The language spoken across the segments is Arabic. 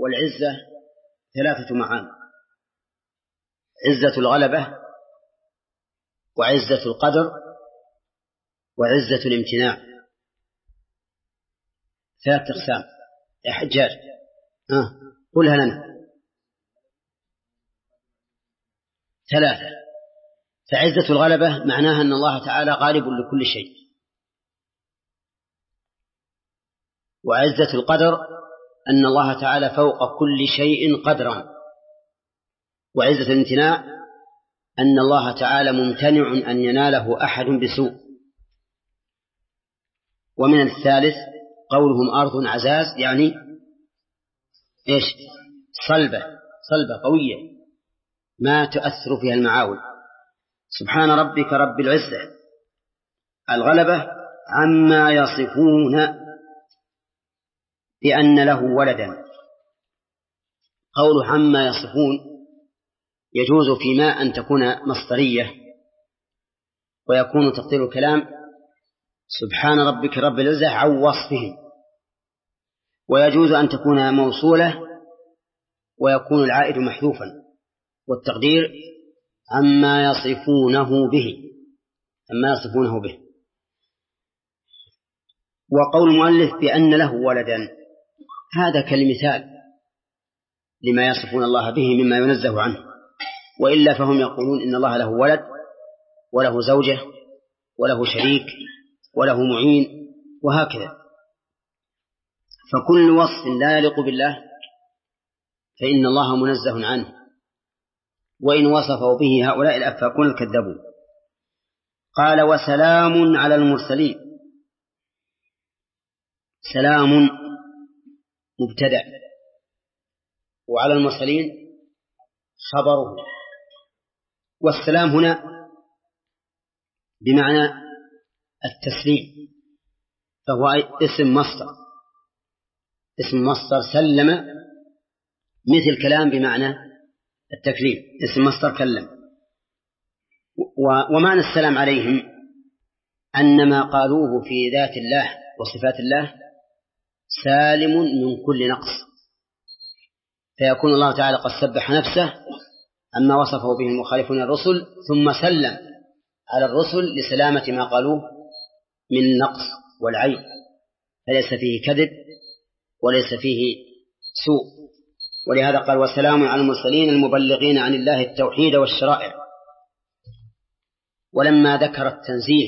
والعزة 3 معاني: عزة الغلبة، وعزة القدر، وعزة الامتناع. 3 أقسام. يا حجاج قلها لنا. 3. فعزة الغلبة معناها أن الله تعالى غالب لكل شيء. وعزة القدر أن الله تعالى فوق كل شيء قدرا. وعزة الامتناع أن الله تعالى ممتنع أن يناله أحد بسوء. ومن الثالث قولهم أرض عزاز، يعني إيش؟ صلبة قوية ما تؤثر فيها المعاول. سبحان ربك رب العزة الغلبة عما يصفون بأن له ولدا. قول عما يصفون يجوز فيما أن تكون مصدرية، ويكون تقدير الكلام سبحان ربك رب العزة عن وصفهم، ويجوز أن تكون موصولة ويكون العائد محذوفا، والتقدير عما يصفونه به. وقول المؤلف بأن له ولدا هذا كالمثال لما يصفون الله به مما ينزه عنه، وإلا فهم يقولون إن الله له ولد وله زوجة وله شريك وله معين وهكذا. فكل وصف لا يليق بالله فإن الله منزه عنه، وإن وصفه به هؤلاء الأفاكون الكذبون. قال وسلام على المرسلين. سلام مبتدأ، وعلى المرسلين خبره. والسلام هنا بمعنى التسليم، فهو اسم مصدر سلم، مثل كلام بمعنى التكليم، اسم مصدر كلم. ومعنى السلام عليهم أن ما قالوه في ذات الله وصفات الله سالم من كل نقص، فيكون الله تعالى قد سبح نفسه عما وصفه به المخالفون الرسل، ثم سلم على الرسل لسلامة ما قالوه من النقص والعيب، فليس فيه كذب وليس فيه سوء. ولهذا قال وسلام على المرسلين المبلغين عن الله التوحيد والشرائع. ولما ذكر التنزيه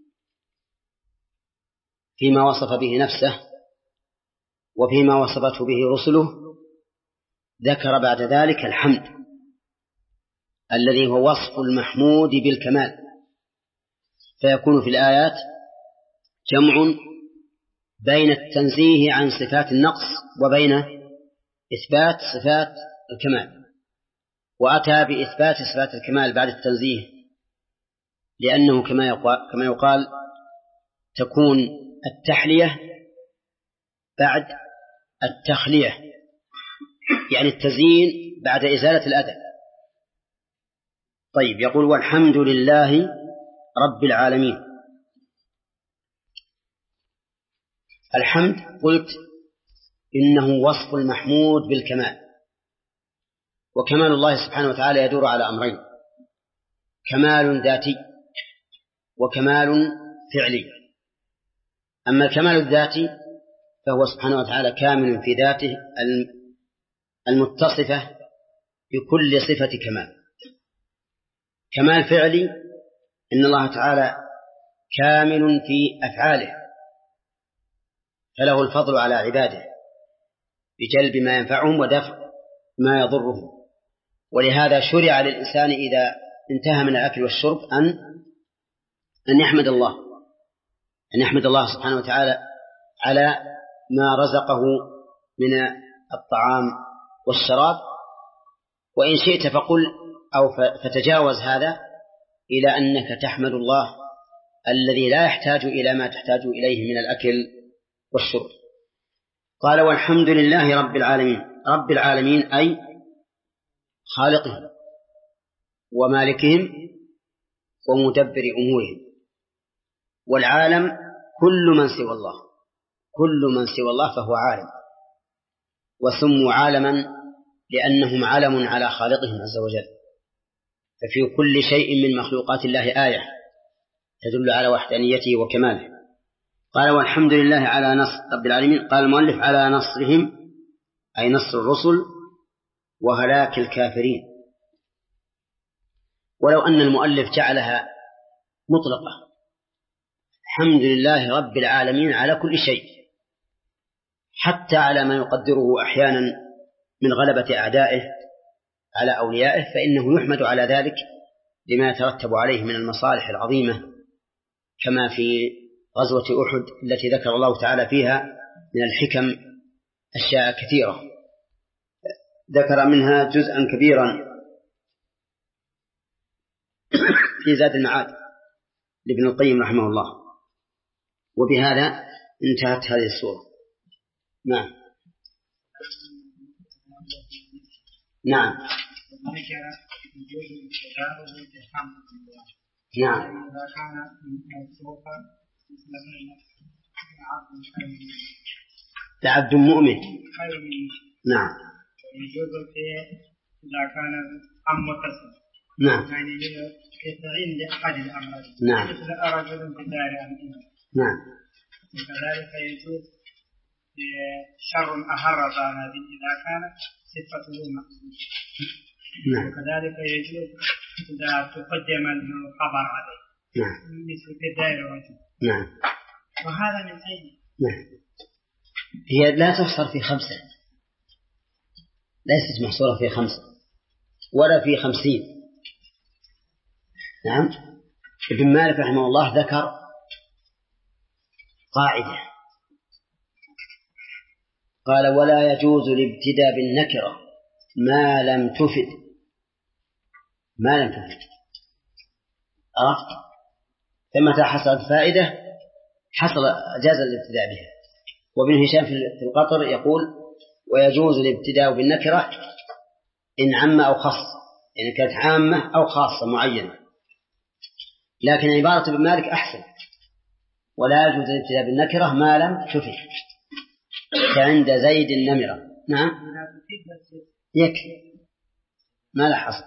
فيما وصف به نفسه وفيما وصفته به رسله، ذكر بعد ذلك الحمد الذي هو وصف المحمود بالكمال، فيكون في الآيات جمع بين التنزيه عن صفات النقص وبين إثبات صفات الكمال. وأتى بإثبات صفات الكمال بعد التنزيه، لأنه كما يقال تكون التحلية بعد التخلية، يعني التزيين بعد إزالة الأذى. طيب، يقول والحمد لله رب العالمين. الحمد قلت إنه وصف المحمود بالكمال، وكمال الله سبحانه وتعالى يدور على أمرين: كمال ذاتي وكمال فعلي. أما الكمال الذاتي فهو سبحانه وتعالى كامل في ذاته المتصفة بكل صفة كمال. كمال فعلي إن الله تعالى كامل في أفعاله، فله الفضل على عباده بجلب ما ينفعهم ودفع ما يضرهم. ولهذا شرع للإنسان إذا انتهى من الأكل والشرب أن يحمد الله سبحانه وتعالى على ما رزقه من الطعام والشراب. وإن شئت فقل أو فتجاوز هذا إلى أنك تحمد الله الذي لا يحتاج إلى ما تحتاج إليه من الأكل والشرب. قال والحمد لله رب العالمين. رب العالمين أي خالقهم ومالكهم ومدبر أمورهم. والعالم كل من سوى الله فهو عالم. وسموا عالما لأنهم علم على خالقهم عز وجل. ففي كل شيء من مخلوقات الله آية تدل على وحدانيته وكماله. قال والحمد لله على نصر رب العالمين. قال المؤلف على نصرهم أي نصر الرسل وهلاك الكافرين. ولو أن المؤلف جعلها مطلقة الحمد لله رب العالمين على كل شيء، حتى على ما يقدره أحيانا من غلبة أعدائه على أوليائه، فإنه يحمد على ذلك لما يترتب عليه من المصالح العظيمة، كما في غزوة أحد التي ذكر الله تعالى فيها من الحكم أشياء كثيرة، ذكر منها جزءا كبيرا في زاد المعاد لابن القيم رحمه الله. وبهذا انتهت هذه السورة. نعم نعم نعم لعبد مؤمن. نعم إذا كان أم قسم. نعم يعني يستعين لأحد الأمرين. نعم مثل رجل بدار أمين. نعم. وكذلك يجوز شر أهر هذه إذا كانت صفته مقصود. نعم. وكذلك يجوز إذا تقدم الخبر عليه. نعم. مثل بدار رجل. نعم. وهذا من أين؟ نعم. هي لا تحصر في 5، ليست محصورة في 5 ولا في 50. نعم. ابن مالك رحمه الله ذكر قاعدة قال ولا يجوز الابتداء بالنكرة ما لم تفد. عرفت؟ فمتى حصلت فائدة حصل جاز الابتداء بها. وابن هشام في القطر يقول ويجوز الابتداء بالنكرة إن عم أو خاص، يعني كانت عامة أو خاصة معينة. لكن عبارة ابن مالك أحسن، ولا يجوز الابتداء بالنكرة ما لم تفد، كعند زيد النمرة. نعم يكفي ما لا حصل.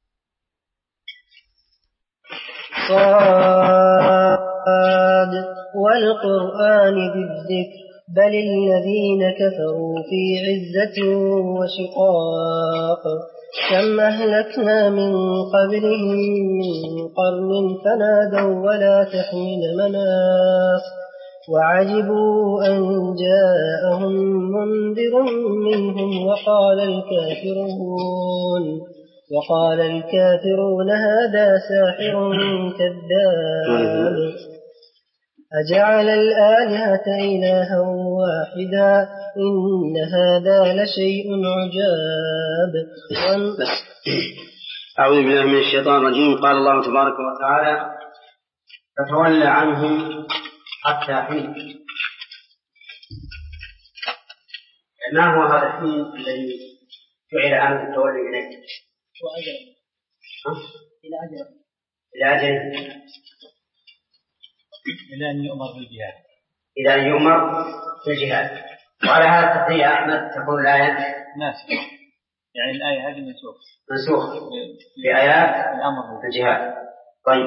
صاد والقرآن بالذكر بل الذين كفروا في عزة وشقاق كم أهلكنا من قبلهم من قرن فنادوا ولا تحين مناص وعجبوا أن جاءهم منذر منهم وقال الكافرون هذا ساحر كذاب أجعل الآلهة إلها واحدا إن هذا لشيء عجاب. أعوذ بالله من الشيطان الرجيم. قال الله تبارك وتعالى فتولى عنهم حتى حين. ما هو هذا الحين الذي جعل عنه التولي إليه؟ إلى أجل إلى أن يؤمر بالجهاد. إلى أن يؤمر بالجهاد. وعلى هذا التقدير يا أحمد تكون الآية ناسخ، يعني الآية هذه منسوخ بآيات الأمر بالجهاد. طيب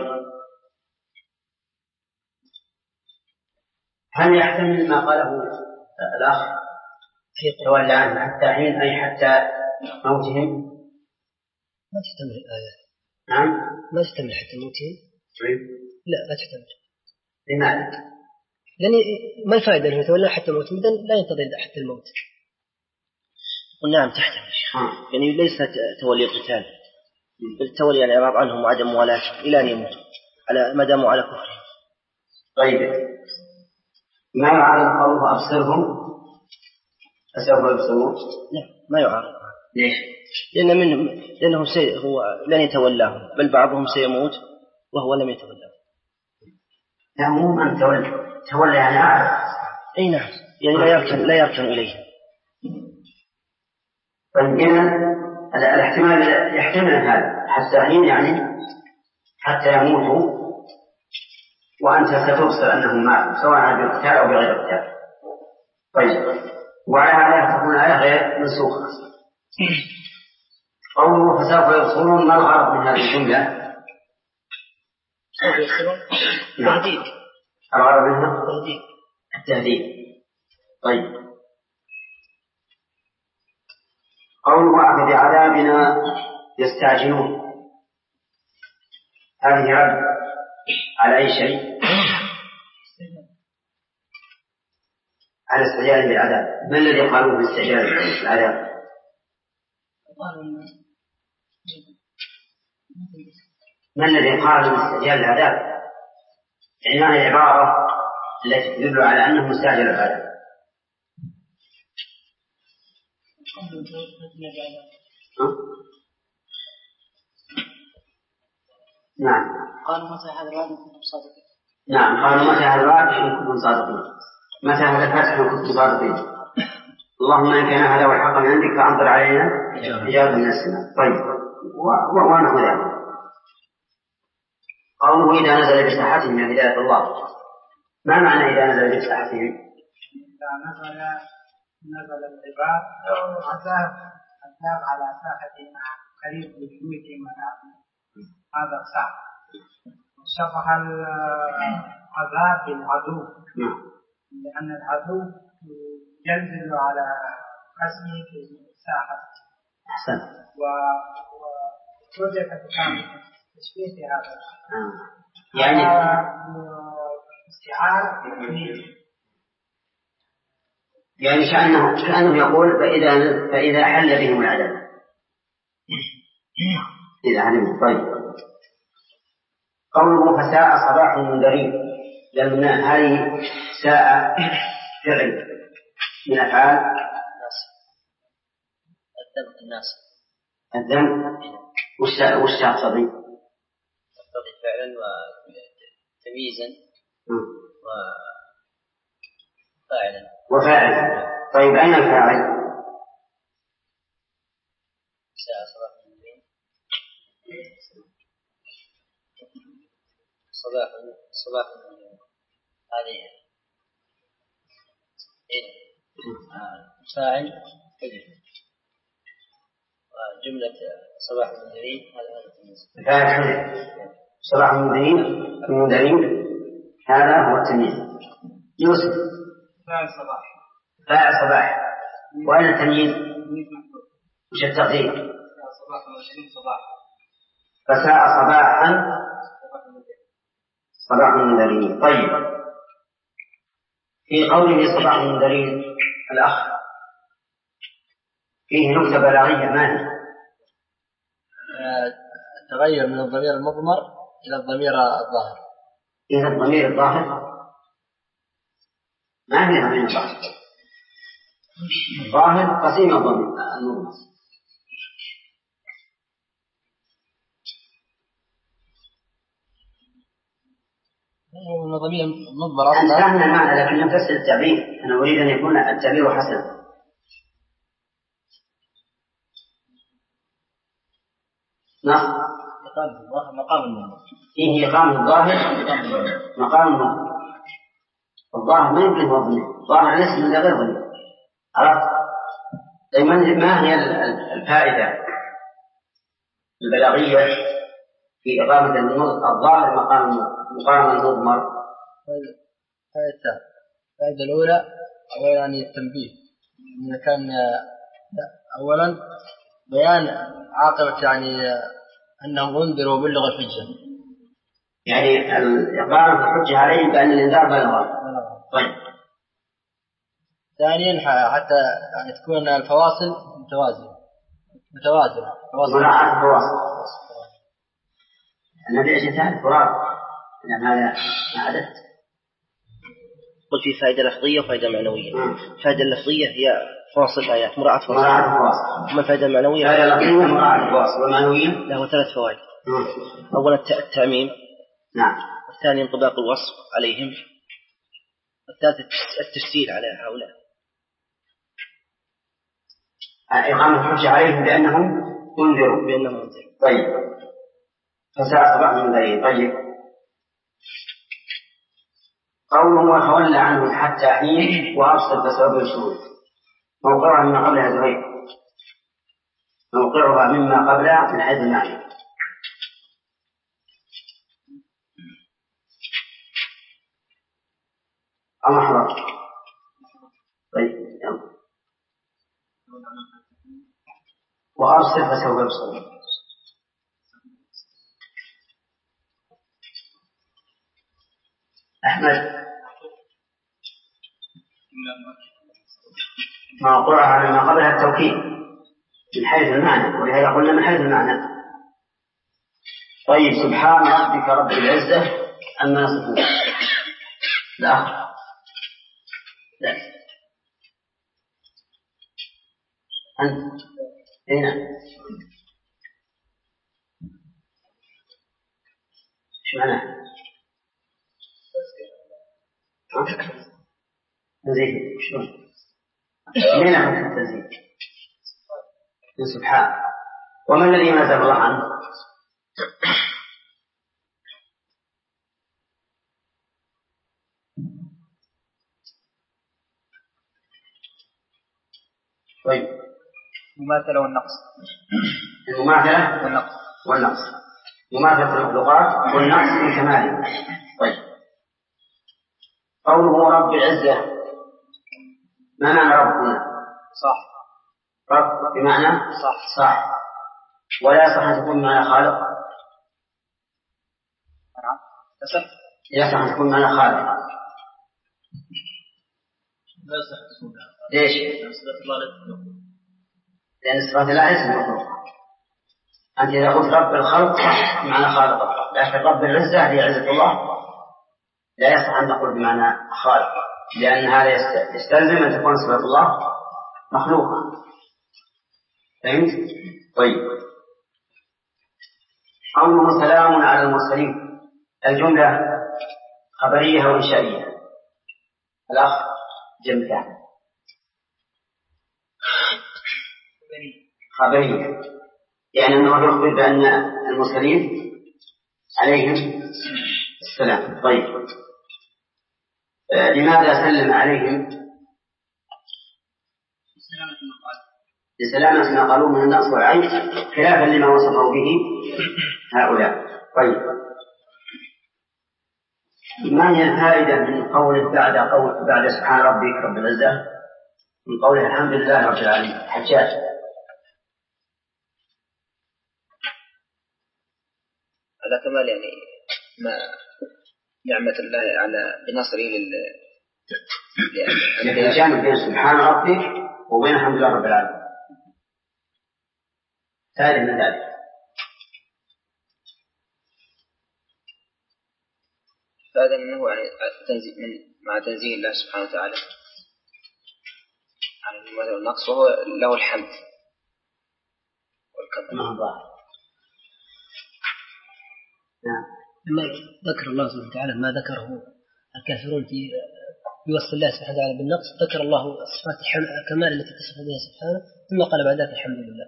هل يحتمل ما قاله الأخ تولى عنه حتى حين أي حتى موتهم؟ ما تحتمل الآية. نعم ما تحتمل حتى موتهم. لا تحتمل. لماذا؟ لأن ما الفائدة أنه يتولى حتى موت مدن لا ينتظر حتى الموت. نعم تحتمل يعني ليس تولي قتال، بل تولي الإعراض عنهم وعدم موالاتهم إلى أن يموتوا على ما داموا على كفرهم. طيب ما يعارض قوله أبصرهم فسوف يبصرون؟ لا ما يعارض. ليش؟ لأنه هو لن يتولاهم، بل بعضهم سيموت وهو لم يتولاهم. لا مو أن تولى يعني أعرف. أي نعم يعني لا يركن إليه. فإن الاحتمال يحتمل هذا حتى حين يعني حتى يموتوا وأنت ستبصر أنهم ماتوا سواء بالقتال أو بغير القتال. طيب وعلى هذا تكون الآية غير منسوخة. قوله فسوف يبصرون، ما الغرض من هذه الجملة؟ سوف يبصرون تهديد. الغرض منها التهديد. طيب، قوله بعذابنا يستعجلون، هذه رد على أي شيء؟ على استعجال بالعذاب. ما الذي قالوا باستعجال بالعذاب؟ ما الذي قالوا باستعجال العذاب؟ يعني هذه العبارة التي تدل على أنه مستعجل العذاب. نعم، قالوا متى هذا الوعد إن كنتم صادقين. نعم، قالوا متى هذا الوعد إن كنتم صادقين، متى هذا الفتح إن كنتم صادقين. اللهم إن كان هذا هو الحق من عندك فأمطر علينا حجارة من السماء. طيب، ونحو ذلك. قوله إذا نزل بساحتهم من هداية الله، ما معنى إذا نزل بساحتهم؟ إذا نزل العباد أو عذاب على ساحتهم قريب ببيوتهم هذا صح. شبه العذاب بالعدو، لأن العدو ينزل على قسمه في الساحة. أحسن. ووجدت تشبيه في هذا يعني استعارة يعني كأنه يقول فإذا حل بهم العذاب إذا علموا. طيب، قوله فساء صباح المنذرين، لأن هذه ساء فعل من أفعال الناس. الذنب وش تقتضي؟ تقتضي فعلا وتمييزا وفاعلا. طيب، أين الفاعل؟ ساء صباح المنذرين. صباح المنذرين هذه فاعل وجملة صباح المنذرين هذا التمييز. فاعل صباح المنذرين هذا هو التمييز. يوسف فاعل صباح، وأين التمييز؟ وش التقدير؟ فساء صباحا صباح المنذرين. طيب، في قوله صباح المنذرين الأخ فيه نكتة بلاغية، ما هي؟ تغير من الضمير المضمر إلى الضمير الظاهر. إذا الضمير الظاهر ما هي ضمير الظاهر؟ الظاهر قسيم الضمير المضمر. ضمير مضمر أنت فهمنا المعنى لكن لم تفسر التعبير. أنا أريد أن يكون التعبير حسنا. نعم، مقام المضمر. فيه إقامة الظاهر مقام المضمر. الظاهر ما يمكن وضمه، ظاهر الاسم إلا غير ضمير. عرفت؟ طيب، ما هي الفائدة البلاغية في إقامة الظاهر مقام المضمر؟ الفائدة الأولى يعني التنبيه، إذا كان أولا بيان عاقبة يعني أنهم أنذروا وبلغوا الحجة، يعني الإقامة الحجة عليهم بأن الإنذار بلغ. طيب، ثانيا حتى يعني تكون الفواصل متوازنة مراعاة الفواصل. النبي أجل فرار لأن هذا ما حدث. قل في فائدة لفظية وفائدة معنوية. الفائدة اللفظية هي فواصل الآيات، مراعاة فواصل. أما الفائدة المعنوية فائدة لفظية مراعاة فواصل، والمعنوية له 3 فوائد. أولا التعميم. نعم. والثاني انطباق الوصف عليهم. والثالث التفسير على هؤلاء. إقامة الحجة عليهم بأنهم أنذروا. طيب، فساء صباح المنذرين. طيب، قوله وتولى عنهم حتى حين وأبصر فسوف يبصرون، موقعها مما قبلها زهير، موقعها مما قبلها من حيث المعنى. أو محضر. طيب يلا. وأرسل فسوف يبصر. أحمد موقعها مما قبلها التوكيد من حيث المعنى، ولهذا قلنا من حيث المعنى. طيب سبحان ربك رب العزة عما يصفون. لا أنت هنا إيش معناه؟ تنزيه شلون؟ لين عمل التنزيه من سبحان. وما الذي نزل الله عنه؟ طيب المماثلة والنقص. المماثلة والنقص. مماثلة المخلوقات والنقص في كماله. طيب قوله رب العزة ما معنى ربنا؟ صح. رب بمعنى صح. ولا يصح أن تكون معنى خالق. لا يصح أن تكون معنى خالق. ليش؟ لأن صفات الله ليست مخلوقة. أنت إذا قلت رب الخلق صح بمعنى خالق، لكن رب العزة هي عزة الله لا يصح أن نقول بمعنى خالق، لأن هذا يستلزم أن تكون صفات الله مخلوقة. فهمت؟ طيب قوله سلام على المرسلين، الجملة خبرية وإنشائية. الأخ جملة خبرية، يعني أنه يخبر بأن المرسلين عليهم السلام. طيب لماذا سلم عليهم؟ لسلامة ما قالوا من النقص والعيب، خلافا لما وصفوا به هؤلاء. طيب ما هي الفائدة من قوله بعد سبحان ربك رب العزة من قوله الحمد لله رب العالمين؟ حجاج على كمال يعني ما نعمة الله على بنصره لكن الجامع بين سبحان ربك وبين الحمد لله رب العالمين ثالث من ذلك. فهذا أنه يعني مع تنزيه الله سبحانه وتعالى عن المثل والنقص، وهو له الحمد والكمال. لما ذكر الله سبحانه وتعالى ما ذكره الكافرون في بوصف الله سبحانه وتعالى بالنقص، ذكر الله صفات الكمال التي تصف بها سبحانه، ثم قال بعد ذلك الحمد لله.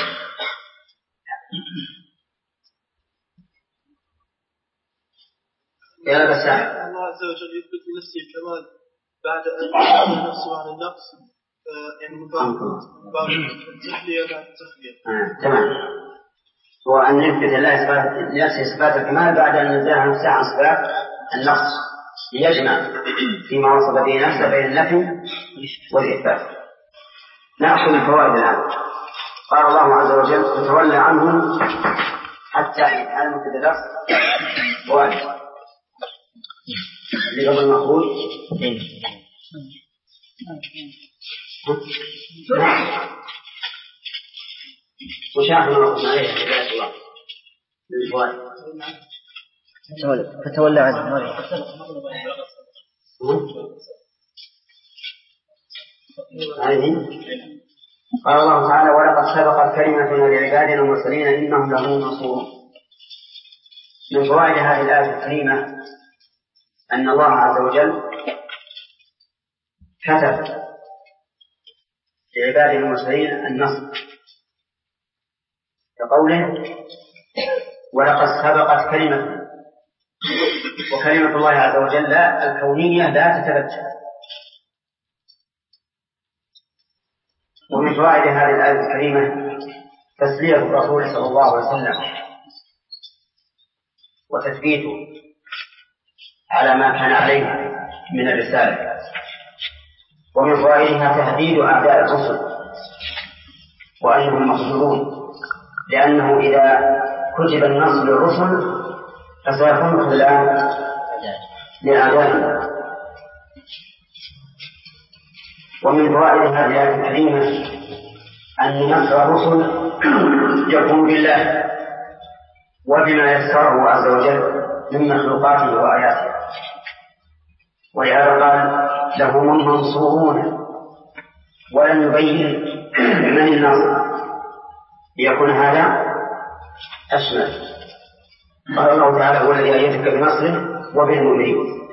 يا بس الله عز وجل يثبت لنفسه الكمال بعد أن يثبت نفسه عن النقص، يعني من باب التحلية بعد التخلية. تمام. هو أن يثبت لنفسه صفات الكمال بعد أن نزلها نفسه عن صفات النقص، ليجمع فيما وصف به نفسه بين النفي والإثبات. نأخذ الفوائد الآن. قال الله عز وجل تتولى عنهم حتى علم التدرس فوائد اللي قبل المخروج وشاهد الله عليه الفوائد. فتولى عنه. قال الله تعالى ولقد سبقت كلمتنا لعبادنا المرسلين إنهم لهم المنصورون. من فوائد هذه الآية الكريمة أن الله عز وجل كتب لعباده المرسلين النصر كقوله ولقد سبقت كلمة، وكلمة الله عز وجل الكونية لا تتبدل، ومن فوائد هذه الآية الكريمة تسلية الرسول صلى الله عليه وسلم وتثبيته على ما كان عليه من الرسالة. ومن فوائدها تهديد أعداء الرسل وأنهم مخذولون، لأنه إذا كتب النصر للرسل فسيكون خذلان لأعدائهم. ومن فوائد هذه الآية الكريمة أن نصر الرسل يكون بالله وبما يسره عز وجل من مخلوقاته وآياته، ولهذا قال لهم المنصورون ولم يبين من الناصر ليكون هذا أشمل. قال الله تعالى هو الذي أيدك بنصره وبالمؤمنين.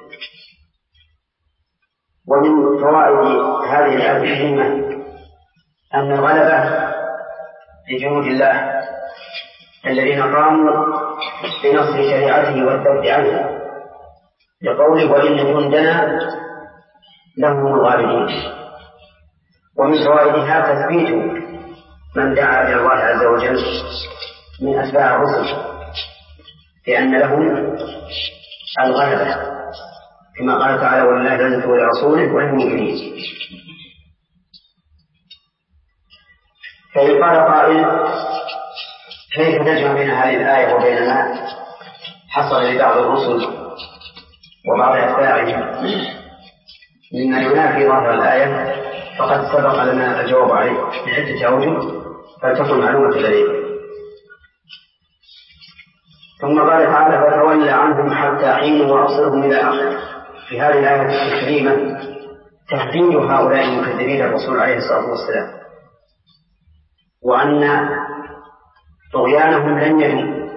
ومن فوائد هذه الآية الكريمة أن الغلبة لجنود الله الذين قاموا بنصر شريعته والذب عنه، لقوله وإن جندنا لهم الغالبون. ومن فوائدها تثبيت من دعا إلى الله عز وجل من أتباع الرسل لأن لهم الغلبة، كما قال تعالى ولله العزة ولرسوله وللمؤمنين. فإن قال قائل كيف نجمع بين هذه الآية وبين ما حصل لبعض الرسل وبعض أتباعهم مما ينافي ظاهر الآية؟ فقد سبق لنا الجواب عليه بعدة أوجه فلتكن معلومة لديكم. ثم قال تعالى فتولى عنهم حتى حين وأبصرهم إلى آخره. في هذه الآية الكريمة تهديد هؤلاء المكذبين الرسول عليه الصلاة والسلام، وأن طغيانهم لن يدوم،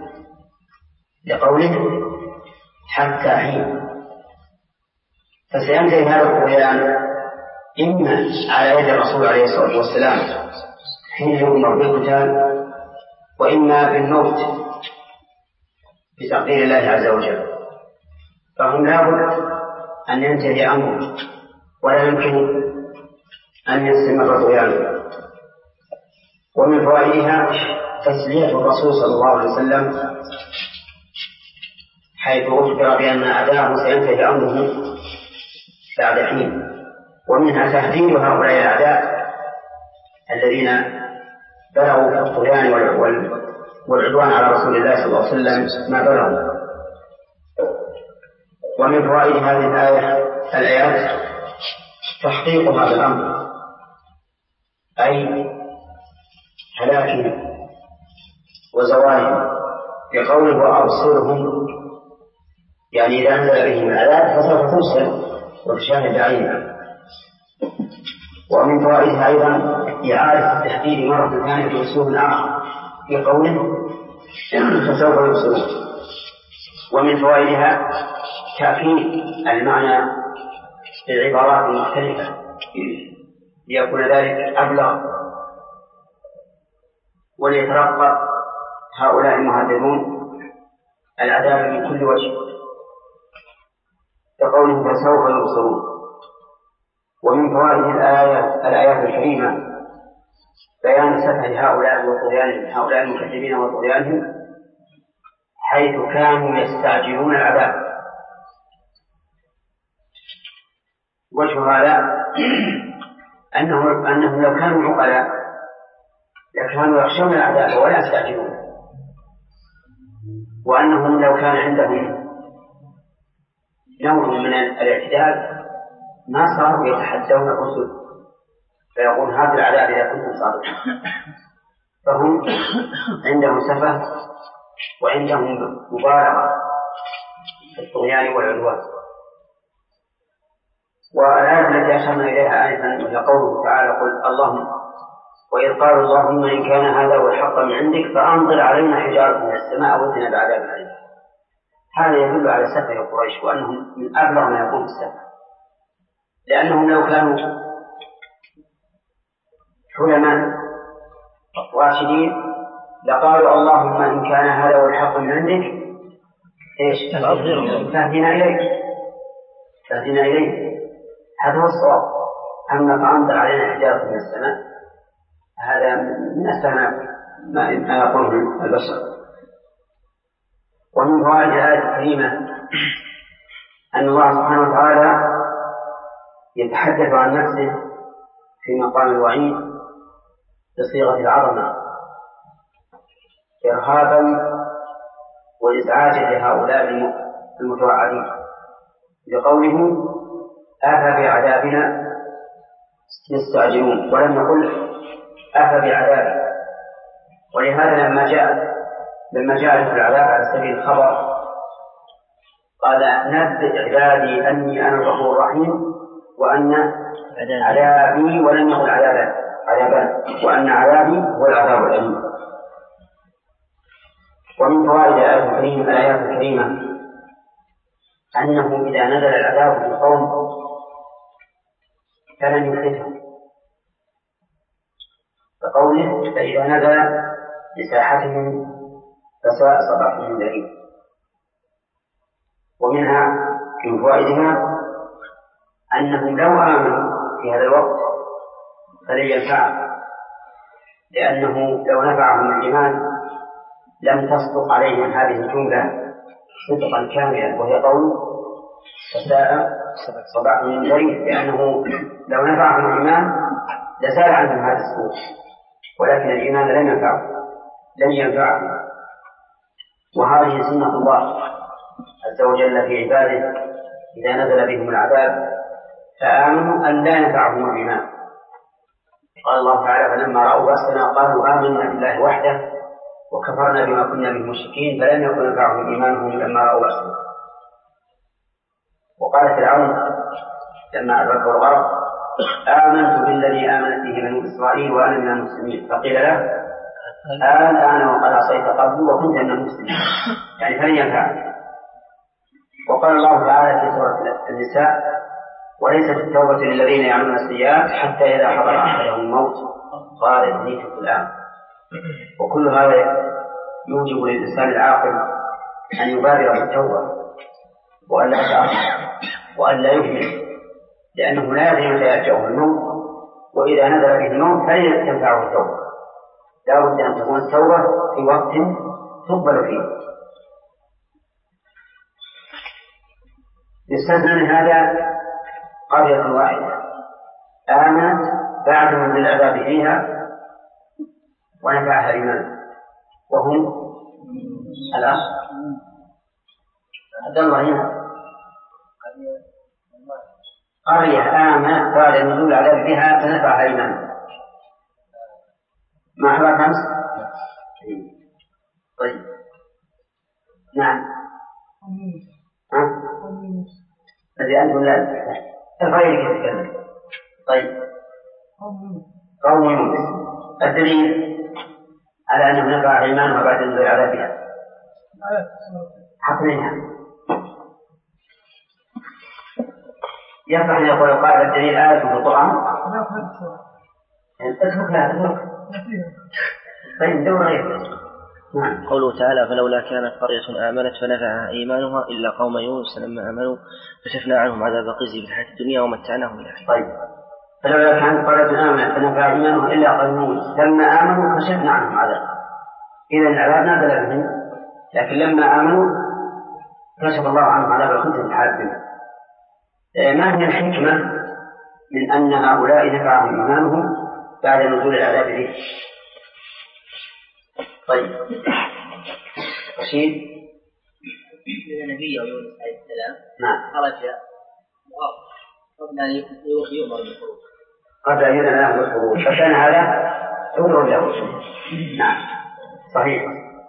لقوله حتى حين، فسينتهي هذا الطغيان إما على يد الرسول عليه الصلاة والسلام حين يؤمر بالقتال، وإما بالموت بتقدير الله عز وجل. فهم لابد أن ينتهي أمره ولا يمكن أن يستمر طغيانه. ومن فوائدها تسلية الرسول صلى الله عليه وسلم حيث أخبر بأن أعداءه سينتهي أمره بعد حين. ومنها تهديد هؤلاء الأعداء الذين بلغوا في الطغيان والعدوان على رسول الله صلى الله عليه وسلم ما بلغوا. ومن فوائد هذه الآيات تحقيق هذا الأمر، أي هلاكهم وزوالهم، بقوله وأبصرهم، يعني إذا نزل بهم العذاب فسوف تبصر وتشاهد عينها. ومن فوائدها أيضا إعادة التحديد مرة ثانية بأسلوب آخر في قوله فسوف يبصرون. ومن فوائدها تأكيد المعنى بالعبارات المختلفة ليكون ذلك أبلغ، وليترقب هؤلاء المهددون العذاب من كل وجه، كقوله فسوف يبصرون. ومن فوائد الآيات الكريمة بيان سفه هؤلاء وطغيانهم، هؤلاء المكذبين وطغيانهم، حيث كانوا يستعجلون العذاب. وجه هذا أنهم لو كانوا عقلاء لكانوا يخشون العذاب ولا يستعجلون، وأنهم لو كان عندهم نوع من الاعتدال ما صاروا يتحدون الرسل فيقول هذا العذاب إذا كنتم صادقين. فهم عندهم سفه وعندهم مبالغة في الطغيان والعدوان. والآية التي أشرنا إليها آنفا وهي قوله تعالى قل اللهم وإذ قال اللهم إن كان هذا هو الحق من عندك فأنزل علينا حجارة من السماء واتنا بعذاب أليم. هذا يدل على سفه قريش وأنهم من أبلغ ما يكون السفه، لأنهم لو كانوا حلما راشدين لقالوا اللهم إن كان هذا هو الحق من عندك إيش فاهدنا إليك، هذا هو الصواب. أما فأنزل علينا حجارة من السماء هذا من أسهل ما يقوله البشر. ومن فوائد الآية الكريمة أن الله سبحانه وتعالى يتحدث عن نفسه في مقام الوعيد بصيغة العظمة إرهابا وإزعاجا لهؤلاء المتوعدين بقوله أفبعذابنا يستعجلون، ولم يقل أفبعذابنا. ولهذا لما جاء في العذاب على سبيل الخبر قال نبئ عبادي أني أنا الغفور الرحيم وأن عذابي، ولم يقل عذابا، وأن عذابي هو العذاب الأليم. ومن فوائد الآيات الكريمة أنه إذا نزل العذاب في القوم فلن يخرجهم، فقوله فإذا نزل لساحتهم فساء صباح المنذرين. ومنها من فوائدها أنهم لو آمنوا في هذا الوقت فلن ينفعهم، لأنه لو نفعهم الإيمان لم تصدق عليهم هذه الجملة صدقا كاملا، وهي قول فساء صباح المنذرين، لأنه لو نفعهم الإيمان لزال عنهم هذا السوء، ولكن الإيمان لن ينفعهم. وهذه سنة الله عز وجل في عباده إذا نزل بهم العذاب فآمنوا أن لا ينفعهم الإيمان. قال الله تعالى فلما رأوا بأسنا قالوا آمنا بالله وحده وكفرنا بما كنا من المشركين فلم يكن ينفعهم إيمانهم لما رأوا بأسنا. وقال فرعون لما أدركه الغرق آمنت بالذي آمنت به بنو إسرائيل وأنا من المسلمين، فقيل له الآن وقد عصيت قبل وكنت من المسلمين، يعني فلن ينفعهم. وقال الله تعالى في سورة النساء وليست التوبة للذين يعملون السيئات حتى إذا حضر أحدهم الموت قال إني تبت الآن. وكل هذا يوجب للإنسان العاقل أن يبادر بالتوبة وأن لا يتأخر وأن لا يهمل، لأنه لا يدري متى يأتيه الموت، وإذا نزل به الموت فلن تنفعه التوبة. لا بد أن تكون التوبة في وقت تقبل فيه. يستثنى من هذا قرية واحدة آمنت بعد من العذاب فيها ونفعها إيمان، وهم الأخ عبد الله هنا قرية آمنت بعد نزول العذاب فيها فنفعها إيمان. ما حضر خمس؟ طيب نعم الذي أنتم لا الغير يتكلم. طيب قوم يونس الدليل على أنه نفع إيمانها بعد نزول العذاب فيها حقنيها يصح أن يقول قائل الدليل آية في القرآن اترك لها طيب دور غير. قوله تعالى فلولا كانت قرية آمنت فنفعها إيمانها إلا قوم يونس لما آمنوا كشفنا عنهم عذاب الخزي في الحياة الدنيا ومتعناهم إلى حين. طيب فلولا كانت قرية آمنت فنفعها إيمانها إلا قوم يونس لما آمنوا كشفنا عنهم عذاب. إذا العذاب نزل بهم، لكن لما آمنوا كشف الله عنهم عذاب الخزي في الحياة الدنيا. ما هي الحكمة من أن هؤلاء نفعهم إيمانهم بعد نزول العذاب به؟ طيب رشيد النبي يونس عليه السلام نعم خرج قبل أن يؤمر بالخروج قبل أن يؤذن له بالخروج فكان هذا عذر له. نعم صحيح.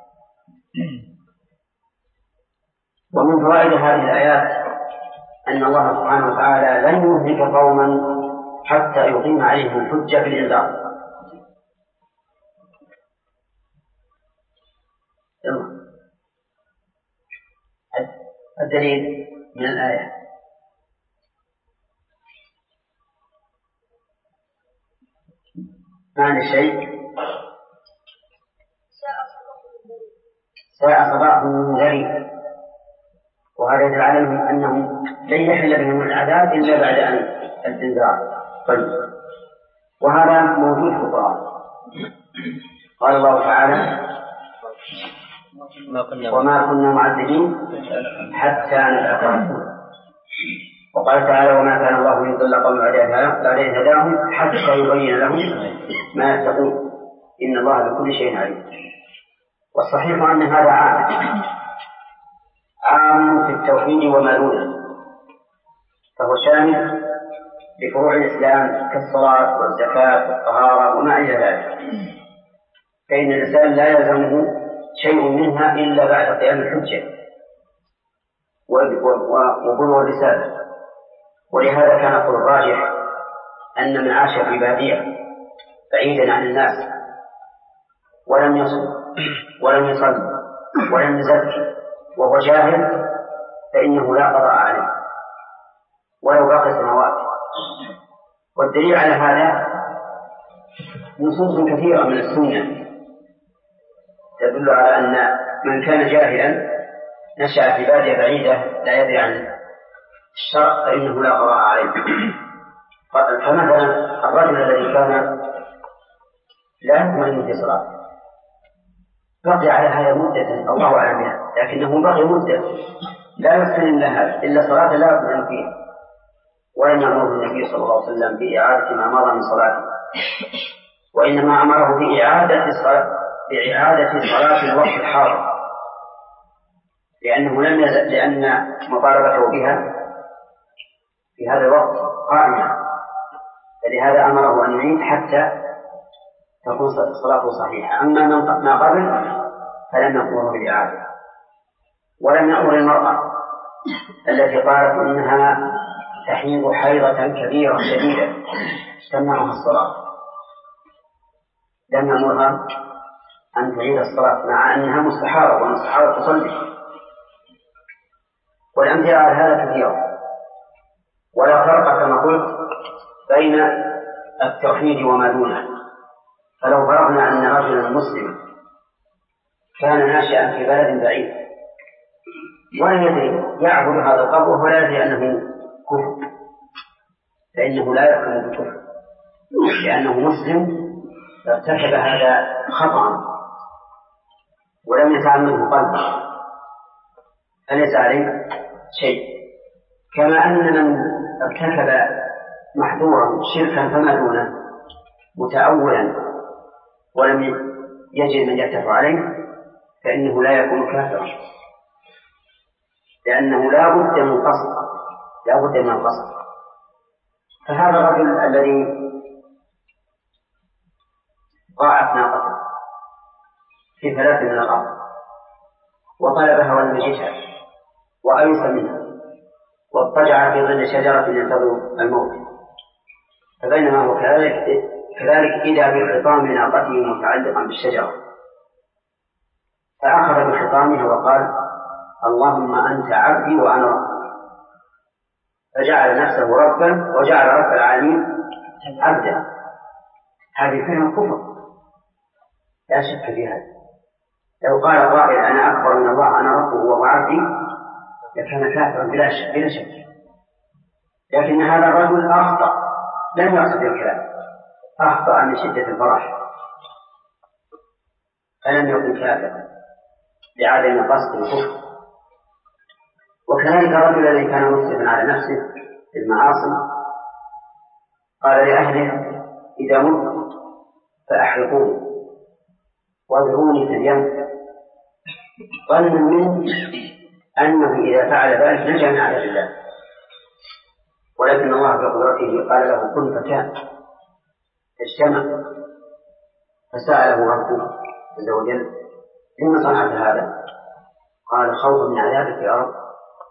ومن فوائد هذه الآيات أن الله سبحانه وتعالى لن يهلك قوما حتى يقيم عليهم الحجة بالإنذار. الدليل من الآية معنى الشيء ساء صباح منذرين، وهذا يدل على أنهم لن يحل بهم العذاب إلا بعد أن الإنذار. طيب وهذا موجود في القرآن قال الله تعالى وما كنا معذبين حتى نبعث رسولا. وقال تعالى وما كان الله ليضل قوما بعد إذ هداهم حتى يبين لهم ما يتقون إن الله بكل شيء عليم. والصحيح أن هذا عام في التوحيد وما دونه، فهو شامل لفروع الإسلام كالصلاة والزكاة والطهارة وما إلى ذلك، فإن الإنسان لا يلزمه شيء منها إلا بعد قيام الحجة وبلوغ الرسالة. ولهذا كان القول الراجح أن من عاش في بادية بعيدا عن الناس ولم يصل ولم يصلي ولم يزكي وهو جاهل فإنه لا قضاء عليه ولو باقي سنوات. والدليل على هذا نصوص كثيرة من السنة تدل على أن من كان جاهلا نشأ في بادية بعيدة لا يدري عن الشرع فإنه لا قضاء عليه. فمثلا الرجل الذي كان لا يؤمن في صلاة بقي على هذا مدة الله أعلم بها، لكنه بقي مدة لا يستلم لها إلا صلاة لا يؤمن فيها، ولم يأمره النبي صلى الله عليه وسلم بإعادة ما مضى من صلاته، وإنما أمره بإعادة صلاة الوقت الحاضر، لأنه لم يزل لأن مطالبته بها في هذا الوقت قائمة، فلهذا أمره أن يعيد حتى تكون صلاته صحيحة. أما ما قبل فلم يأمره بالإعادة. ولم يأمر المرأة التي قالت إنها تحيض حيضة كبيرة شديدة تمنعها الصلاة، لم يأمرها أن تعيد الصلاة مع أنها مستحاضة والمستحاضة تصلي. والأمثلة على هذا كثيرة. ولا فرق كما قلت بين التوحيد وما دونه. فلو فرضنا أن رجلا مسلما كان ناشئا في بلد بعيد ولا يدري يعبد هذا القبر ولا يدري أنه كفر، فإنه لا يحكم بالكفر لأنه مسلم فارتكب هذا خطأ ولم يتعمده قلبه فليس عليه شيء. كما أن من ارتكب محظورا شركا فما دونه متأولا ولم يجد من يتف عليه فإنه لا يكون كافرا، لأنه لا بد من القصد. فهذا الرجل الذي ضاعت ناقته في 3 من الأرض وطلبها ولم يجدها وأيس منها واضطجع في ظل شجرة ينتظر الموت، فبينما هو كذلك إذا بخطام ناقته متعلقا بالشجرة فأخذ بخطامها وقال اللهم أنت عبدي وأنا ربك، فجعل نفسه ربا وجعل رب العالمين عبدا. هذه فيها كفر لا شك في هذا. لو قال قائل أنا أكبر من الله أنا ربه وهو عبدي لكان كافرا بلا شك. لكن هذا الرجل أخطأ لم يقصد الكلام، أخطأ من شدة الفرح فلم يكن كافرا لعدم قصد الكفر. وكذلك الرجل الذي كان مسرفا على نفسه في المعاصي قال لأهله إذا مت فأحرقوني واذروني في اليم، ظنا منه أنه إذا فعل ذلك نجا من عذاب الله، ولكن الله بقدرته قال له كن فكان اجتمع فسأله ربه عز وجل لما صنعت هذا؟ قال خوفا من عذابك يا رب.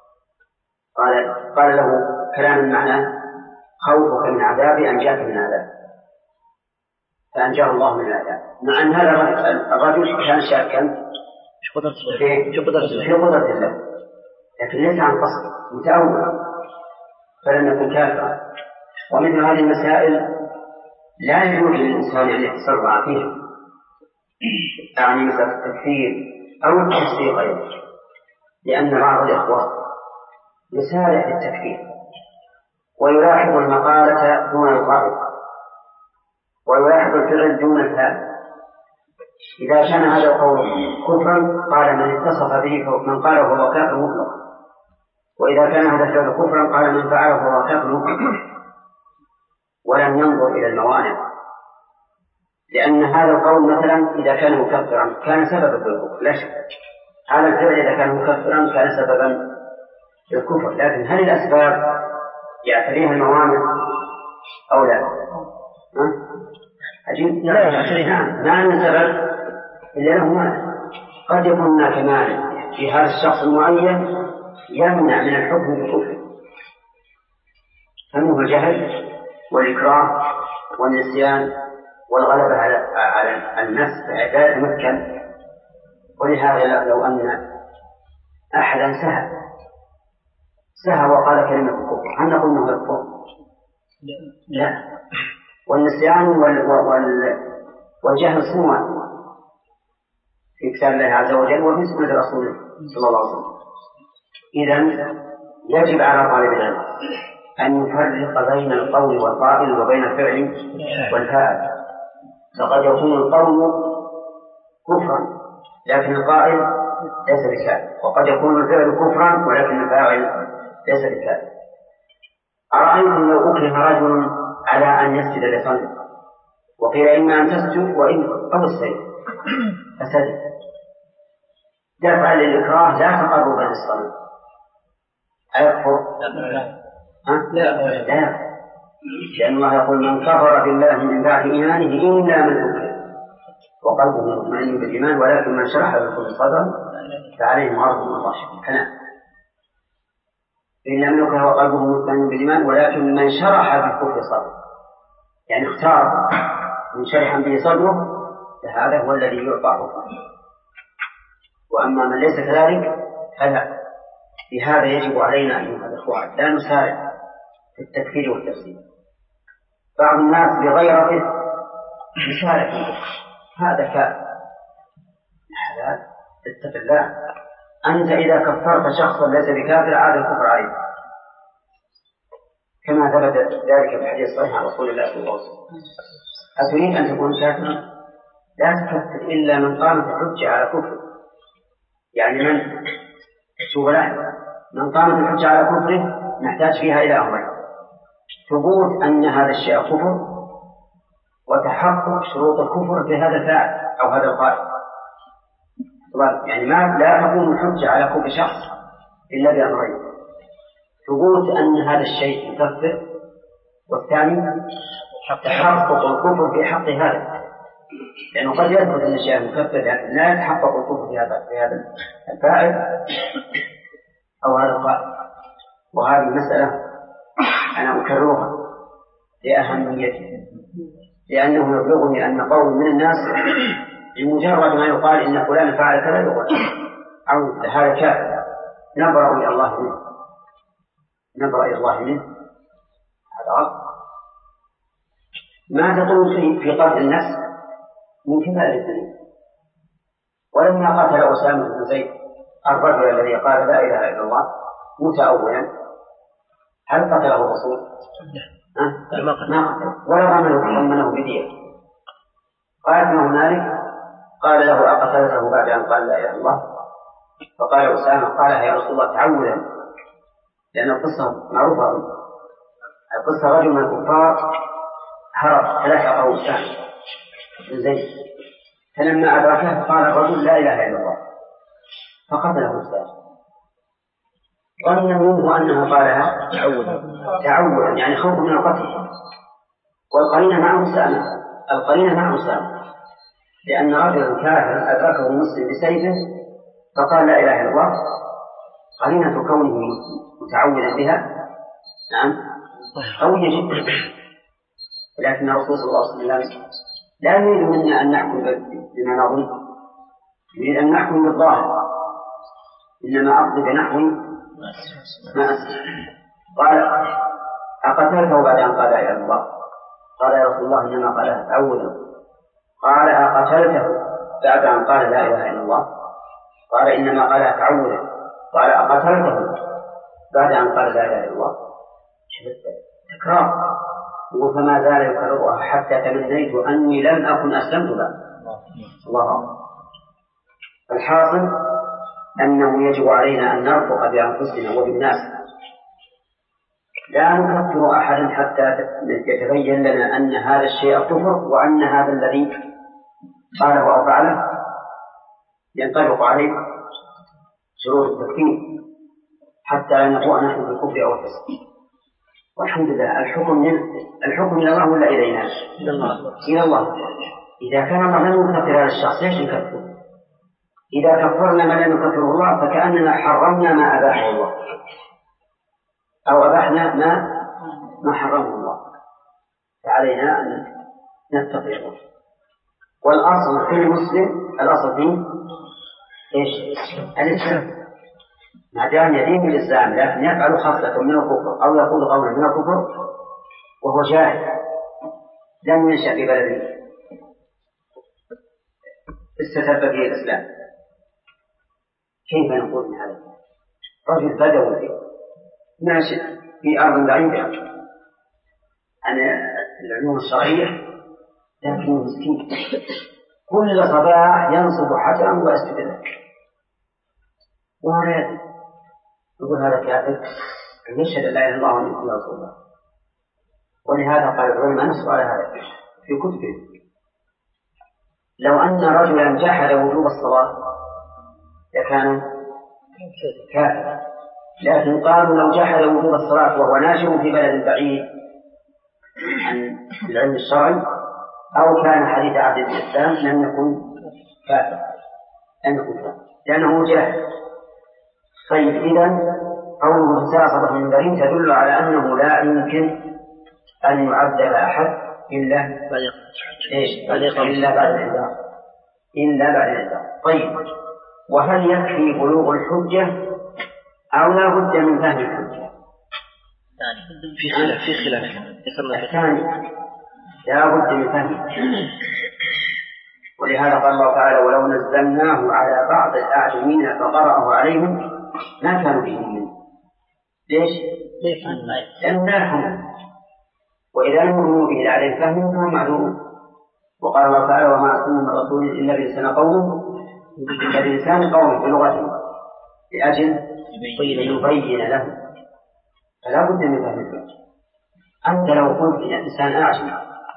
قال له كلام معناه خوفك من عذابي أنجاك من عذاب، فأنجاه الله من العذاب، مع أن هذا الرجل كان شاكا في قدرة الله لكن ليس عن قصد متأول فلم يكن كافرا. ومثل هذه المسائل لا يجوز للإنسان أن يتسرع فيها، يعني مسألة التكفير أو التصديق أيضا، لأن بعض الإخوة يسارع في التكفير ويلاحظ المقالة دون القائل ويلاحظ الفعل دون الفعل إذا كان هذا القول كفرا قال من اتصف به من قاله فهو كافر مطلق، وإذا كان هذا الفعل كفرا قال من فعله فهو كافر مطلق، ولم ينظر إلى الموانع، لأن هذا القول مثلا إذا كان مكفرا كان سببا بالكفر لا شك، هذا الفعل إذا كان مكفرا كان سببا بالكفر، لكن هل الأسباب يعتريها الموانع أو لا؟ عجيب. ما من سبب إلا له مانع. قد يكون هناك مانع في هذا الشخص المعين يمنع من الحكم بالكفر، فمنه الجهل والإكراه والنسيان والغلبة على النفس لا يتمكن. ولهذا لو أن أحدا سهى وقال كلمة الكفر هل نقول أنه يكفر؟ لا. والنسيان والجهل صنوان في كتاب الله عز وجل وفي سنة رسوله صلى الله عليه وسلم. إذن يجب على طالب العلم أن يفرق بين القول والقائل وبين الفعل والفاعل، فقد يكون القول كفرا لكن القائل ليس بكافر، وقد يكون الفعل كفرا ولكن الفاعل ليس بكافر. أرأيتم لو أكره رجل على أن يسجد لصنم وقيل إما أن تسجد وإن أو السجد فسجد، دفع للإكراه لا تقرب للصنم، أيكفر؟ لا، لأن الله يقول من كفر بالله من بعد إيمانه إلا من أكره وقلبه مطمئن بالإيمان ولكن من شرح بالكفر صدرا فعليهم غضب من الله شديد. إلا من أكره وقلبه مطمئن بالإيمان ولكن من شرح بالكفر صدرا يعني اختار من شرح به صدره فهذا هو الذي يعطى حكمه، وأما من ليس كذلك فلا. بهذا يجب علينا أيها الأخوة لا نسارع في التكفير والتفسير. بعض الناس بغيرته يسارع في الكفر، هذا كافر. هذا اتق الله، أنت إذا كفرت شخصا ليس بكافر عاد الكفر عليه، كما ثبت ذلك في الحديث الصحيح عن رسول الله صلى الله عليه وسلم. أتريد أن تكون كافرا لا تكفر إلا من قامت الحجة على كفره، يعني من قامت الحجة على كفره نحتاج فيها إلى أمرين: ثبوت أن هذا الشيء كفر، وتحقق شروط الكفر في هذا الفاعل أو هذا القائل. يعني لا تقوم الحجة على كفر شخص إلا بأمرين: ثبوت أن هذا الشيء يكفر، والثاني تحقق الكفر في حق هذا، لأنه قد يثبت أن الشيء مكفر لكن لا يتحقق الكفر في هذا الفاعل أو هذا القائل. وهذه المسألة أنا أكررها لأهميتها، لأنه يبلغني أن قول من الناس بمجرد ما يقال إن فلان فعل كذا يقول أو هذا كافر نبرأ إلى الله منه، هذا غلط. ما تقول في قتل النفس من كفاية الدليل. ولما قتل أسامة بن زيد الرجل الذي قال لا إله إلا الله متأولا هل قتله الرسول؟ ما قتله ولا ضمنه بدية. قال ابن مالك قال له أقتلته بعد أن قال لا إله إلا الله؟ فقال أسامة قال يا رسول الله تعولا، لأن القصة معروفة. القصة رجل من الكفار هرب فلحقه أسامة بن زيد، فلما أدركه قال الرجل لا إله إلا الله فقتله أسامة. ظن منه أنها قالها تعودا يعني خوف من القتل، والقرينة مع أسامة لأن رجلا كافرا أدركه المسلم بسيفه فقال لا إله إلا الله، قرينة كونه متعودا بها نعم قوية جدا. ولكن الرسول صلى الله عليه وسلم لا يريد منا أن نحكم بما نظن، يريد أن نحكم بالظاهر، إنما أقضي بنحو ما أسمع. قال أقتلته بعد أن قال لا إله إلا الله؟ قال يا رسول الله إنما قالها تعودا. قال أقتلته بعد أن قال لا إله إلا الله؟ قال إنما قالها تعودا. قال أقتلته بعد أن قال لا إله إلا الله؟ تكرار. فما زال يكررها حتى تمنيت أني لم أكن أسلمت بعد. الله أعلم. الحاصل أنه يجب علينا أن نرفق بأنفسنا وبالناس، لا نكفر أحدا حتى يتبين لنا أن هذا الشيء كفر، وأن هذا الذي قاله أو فعله ينطبق عليه شروط التكفير، حتى لا نقوى نحن بالكفر أو الفسق. والحمد لله الحكم إلى الله ولا إلينا؟ إلى الله. إذا كان الله لم يكفر هذا الشخص ليش نكفر؟ إذا كفرنا ما لم يكفره الله فكأننا حرمنا ما أباحه الله، أو أباحنا ما حرمه الله، فعلينا أن نتقي الله. والأصل في المسلم الأصل فيه إيش؟ الإسلام، ما دام يدين بالإسلام لكن يفعل خصلة من الكفر أو يقول قولا من الكفر وهو جاهل لم ينشأ في بلد استتب فيه الإسلام، كيف نقول من هذا؟ رجل بدوي ناشئ في أرض بعيدة عن العلوم الشرعية لكنه مسكين، كل صباح ينصب حجرا ويستدل وهذا يقول هذا كافر يشهد لا إله إلا الله وأن محمدا رسول الله. ولهذا قال العلماء نصوا على هذا في كتبهم. لو أن رجلا جحد وجوب الصلاة لكان كافر، لكن قالوا لو جحد وجوب الصلاة وهو ناشئ في بلد بعيد عن العلم الشرعي أو كان حديث عهد الإسلام لم يكن كافر، لأنه جاهل. طيب إذن قوله ساصبح من بريد تدل على أنه لا يمكن أن يعذب أحد إلا بعد الإعذار. طيب وهل يكفي بلوغ الحجة أو لا بد من فهم الحجة؟ في خلاف الثاني لا بد من فهم. ولهذا قال الله تعالى ولو نزلناه على بعض الأعجمين فقرأه عليهم ما كانوا به منه. ليش؟ لأنه لا يفهم، وإذا لم يؤمنوا به لعليه فهم فهم معذورون. وقال الله تعالى وما أرسلنا من رسول إلا بلسان قومه بلغته لأجل يبين له، فلا بد من فهم الحجة. أنت لو قلت إنسان أعجم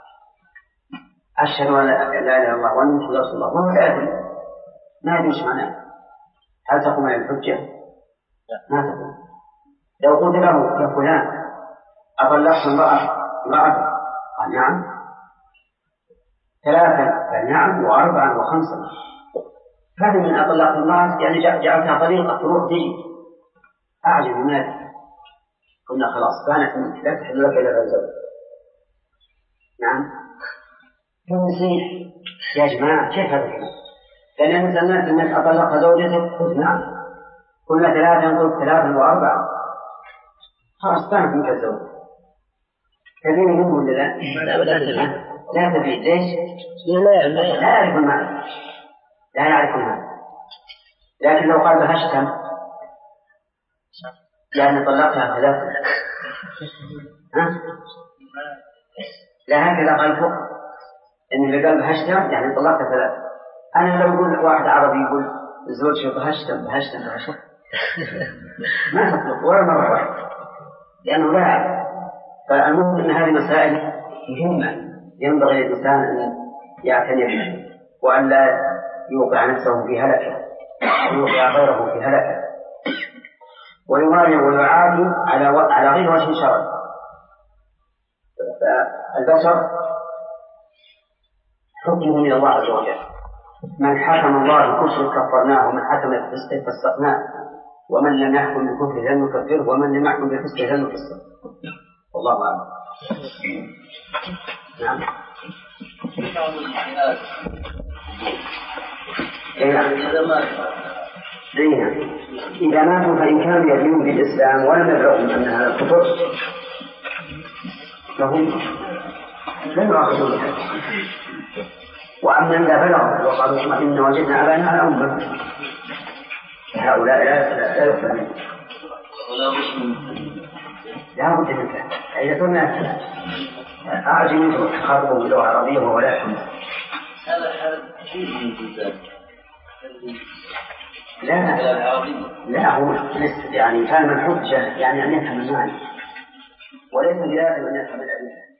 أشهد أن لا إله إلا الله وأن محمدا رسول الله وهو لا يدري ما يدري ايش معناه، هل تقوم على الحجة؟ ما تقوم. لو قلت له يا فلان أطلقت امرأة قال نعم، 3 قال نعم، و4 و5، هذا من أطلقت امرأة يعني جعلتها طريقة تروح تجي أعجب ماذا؟ قلنا خلاص كانت لا تحل لك إلا الزوج. نعم في المسيح يا جماعة كيف هذا الكلام؟ لأن مثلا أنك أطلق زوجتك قلت نعم، قلنا 3 قلت 3 و4 خلاص كانت منك الزوج. كثير منهم ولا لا تبي ليش؟ لا يعرف المعنى، لا يعرف المعنى. لكن لو قال بهشتم يعني طلقتها 3 لا هكذا قال فوق إن اللي قال بهشتم يعني طلقتها 3. أنا لو يقول واحد عربي يقول الزوج شو بهشتم ما تطلق ولا مرة واحدة لأنه لا يعرف. فالمهم أن هذه مسائل مهمة ينبغي للإنسان أن يعتني بها وأن لا يوقع نفسه في هلكة ويوقع غيره في هلكة، ويمانع ويعادي على غير وجه شرعي. فالبشر حكمه من الله عز وجل، من حكم الله بالكفر كفرناه، ومن حكم بالفسق فسقناه، ومن لم يحكم بالكفر لم نكفره، ومن لم يحكم بالفسق لم نفسقه. والله أعلم. نعم. إذا ماتوا فإن كانوا يدينون بالإسلام ولم يبلغهم أن هذا الكفر فهم لم يؤاخذوا بها. وأما إذا بلغوا وقالوا إن وجدنا أبانا على أمة هؤلاء لا يفهمون لا بد من فهم. إذا كنا أعجم خاطبوا باللغة العربية وهو لا يفهم هذا حال كثير من البلدان. لا هو يعني فهم الحجة يعني أن يفهم المعنى وليس بلازم أن يفهم الأدلة.